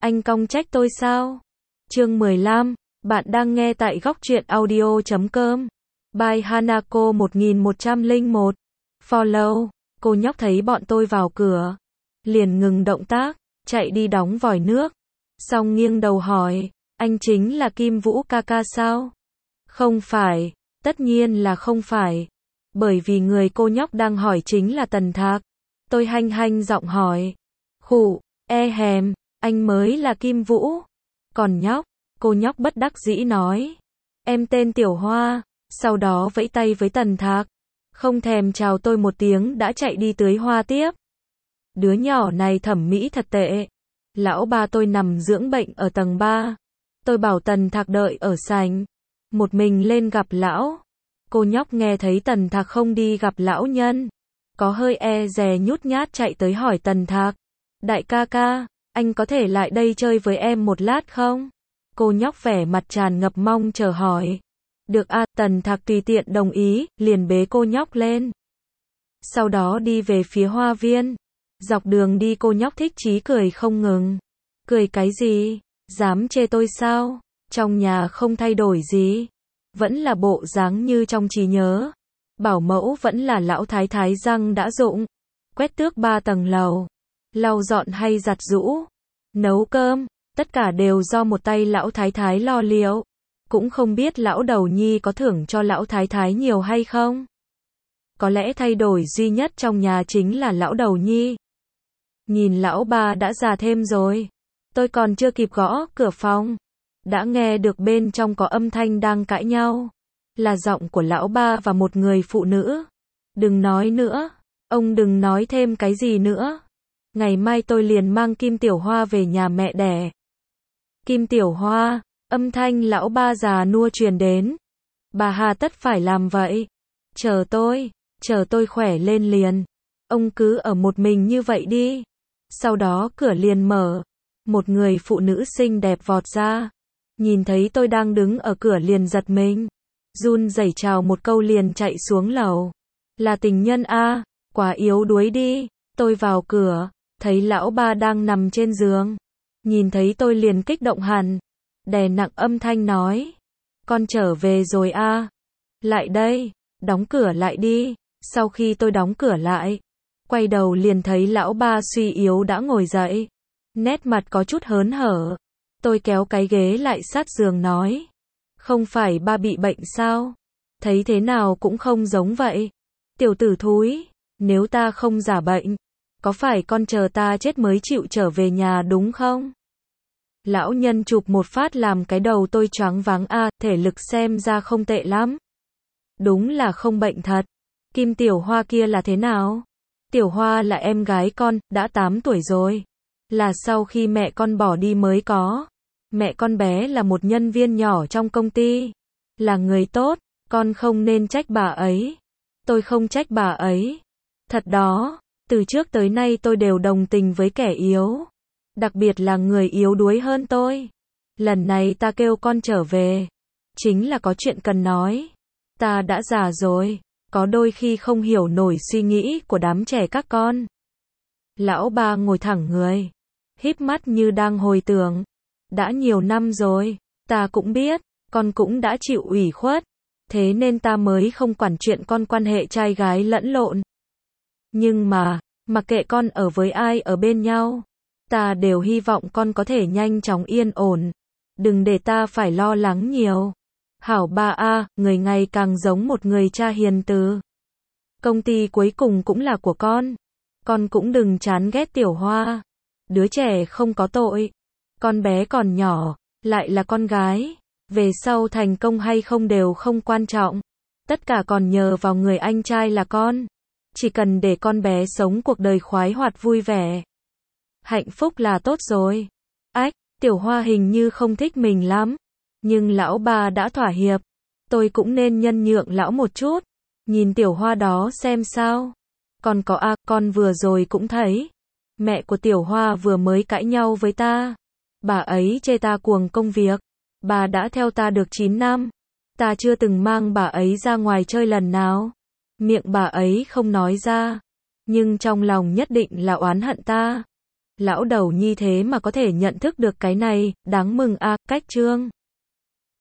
anh cong trách tôi sao? Chương 15, bạn đang nghe tại góc truyện audio.com. By Hanako 1101. Follow, cô nhóc thấy bọn tôi vào cửa. Liền ngừng động tác, chạy đi đóng vòi nước. Xong nghiêng đầu hỏi, anh chính là Kim Vũ ca ca sao? Không phải, tất nhiên là không phải. Bởi vì người cô nhóc đang hỏi chính là Tần Thạc. Tôi hanh hanh giọng hỏi. Khụ, hèm, anh mới là Kim Vũ. Còn nhóc, cô nhóc bất đắc dĩ nói. Em tên Tiểu Hoa, sau đó vẫy tay với Tần Thạc. Không thèm chào tôi một tiếng đã chạy đi tưới hoa tiếp. Đứa nhỏ này thẩm mỹ thật tệ. Lão ba tôi nằm dưỡng bệnh ở tầng 3. Tôi bảo Tần Thạc đợi ở sảnh. Một mình lên gặp lão. Cô nhóc nghe thấy Tần Thạc không đi gặp lão nhân. Có hơi e dè nhút nhát chạy tới hỏi Tần Thạc. Đại ca ca, anh có thể lại đây chơi với em một lát không? Cô nhóc vẻ mặt tràn ngập mong chờ hỏi. Được a, Tần Thạc tùy tiện đồng ý, liền bế cô nhóc lên. Sau đó đi về phía hoa viên. Dọc đường đi cô nhóc thích chí cười không ngừng. Cười cái gì? Dám chê tôi sao? Trong nhà không thay đổi gì. Vẫn là bộ dáng như trong trí nhớ. Bảo mẫu vẫn là lão thái thái răng đã rụng. Quét tước 3 tầng lầu. Lau dọn hay giặt giũ. Nấu cơm. Tất cả đều do một tay lão thái thái lo liệu. Cũng không biết lão đầu nhi có thưởng cho lão thái thái nhiều hay không. Có lẽ thay đổi duy nhất trong nhà chính là lão đầu nhi. Nhìn lão ba đã già thêm rồi. Tôi còn chưa kịp gõ cửa phòng. Đã nghe được bên trong có âm thanh đang cãi nhau. Là giọng của lão ba và một người phụ nữ. Đừng nói nữa. Ông đừng nói thêm cái gì nữa. Ngày mai tôi liền mang Kim Tiểu Hoa về nhà mẹ đẻ. Kim Tiểu Hoa, âm thanh lão ba già nua truyền đến. Bà hà tất phải làm vậy. Chờ tôi khỏe lên liền. Ông cứ ở một mình như vậy đi. Sau đó cửa liền mở. Một người phụ nữ xinh đẹp vọt ra. Nhìn thấy tôi đang đứng ở cửa liền giật mình. Run rẩy chào một câu liền chạy xuống lầu. Là tình nhân a, quá yếu đuối đi. Tôi vào cửa, thấy lão ba đang nằm trên giường. Nhìn thấy tôi liền kích động hẳn. Đè nặng âm thanh nói. Con trở về rồi a. Lại đây, đóng cửa lại đi. Sau khi tôi đóng cửa lại, quay đầu liền thấy lão ba suy yếu đã ngồi dậy. Nét mặt có chút hớn hở. Tôi kéo cái ghế lại sát giường nói. Không phải ba bị bệnh sao? Thấy thế nào cũng không giống vậy. Tiểu tử thúi, nếu ta không giả bệnh, có phải con chờ ta chết mới chịu trở về nhà đúng không? Lão nhân chụp một phát làm cái đầu tôi choáng váng a, thể lực xem ra không tệ lắm. Đúng là không bệnh thật. Kim Tiểu Hoa kia là thế nào? Tiểu Hoa là em gái con, đã 8 tuổi rồi. Là sau khi mẹ con bỏ đi mới có. Mẹ con bé là một nhân viên nhỏ trong công ty. Là người tốt, con không nên trách bà ấy. Tôi không trách bà ấy. Thật đó, từ trước tới nay tôi đều đồng tình với kẻ yếu. Đặc biệt là người yếu đuối hơn tôi. Lần này ta kêu con trở về. Chính là có chuyện cần nói. Ta đã già rồi. Có đôi khi không hiểu nổi suy nghĩ của đám trẻ các con. Lão ba ngồi thẳng người. Híp mắt như đang hồi tưởng. Đã nhiều năm rồi. Ta cũng biết. Con cũng đã chịu ủy khuất. Thế nên ta mới không quản chuyện con quan hệ trai gái lẫn lộn. Nhưng mà, mặc kệ con ở với ai ở bên nhau. Ta đều hy vọng con có thể nhanh chóng yên ổn. Đừng để ta phải lo lắng nhiều. Hảo ba a, người ngày càng giống một người cha hiền từ. Công ty cuối cùng cũng là của con. Con cũng đừng chán ghét Tiểu Hoa. Đứa trẻ không có tội. Con bé còn nhỏ, lại là con gái. Về sau thành công hay không đều không quan trọng. Tất cả còn nhờ vào người anh trai là con. Chỉ cần để con bé sống cuộc đời khoái hoạt vui vẻ. Hạnh phúc là tốt rồi. Ách, Tiểu Hoa hình như không thích mình lắm. Nhưng lão ba đã thỏa hiệp. Tôi cũng nên nhân nhượng lão một chút. Nhìn Tiểu Hoa đó xem sao. Còn có a, con vừa rồi cũng thấy. Mẹ của Tiểu Hoa vừa mới cãi nhau với ta. Bà ấy chê ta cuồng công việc. Bà đã theo ta được 9 năm. Ta chưa từng mang bà ấy ra ngoài chơi lần nào. Miệng bà ấy không nói ra. Nhưng trong lòng nhất định là oán hận ta. Lão đầu nhi thế mà có thể nhận thức được cái này, đáng mừng a, cách chương.